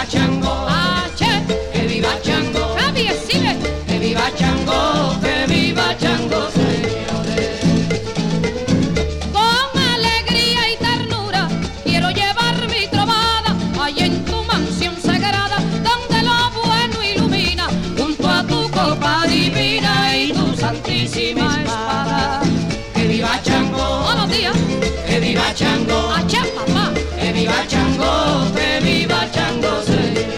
Chango, que viva Chango, que viva Chango, que viva Chango, señores. Con alegría y ternura quiero llevar mi trovada allá en tu mansión sagrada, donde lo bueno ilumina, Junto a tu copa divina y tu santísima espada. Que viva Chango, buenos días, que viva Chango, papá. que viva Chango, que viva Chango, señores.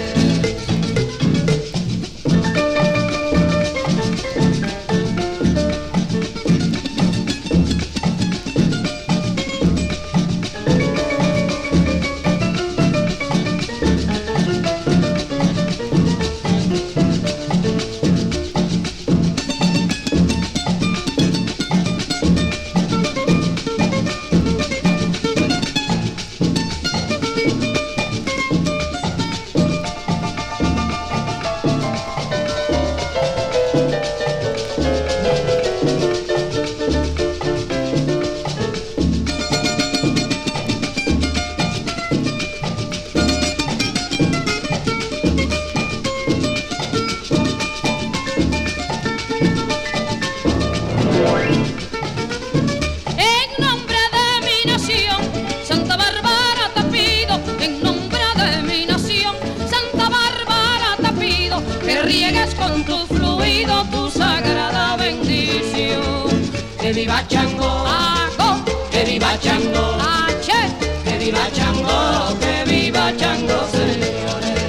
En nombre de mi nación, Santa Bárbara te pido, en nombre de mi nación, Santa Bárbara te pido, que riegues con tu fluido tu sagrada bendición. Que viva Chango, que viva Chango, que viva Chango, que viva Chango, señores.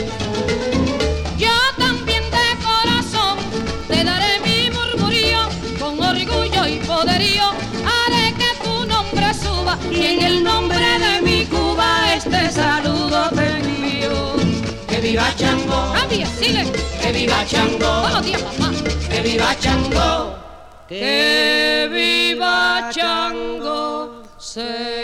Yo también de corazón te daré mi murmurío, con orgullo y poderío haré que tu nombre suba, Y en el nombre de mi Cuba este saludo te envío. Que viva Chango, que viva Chango, buenos días, papá. que viva Chango, que viva Chango, señores.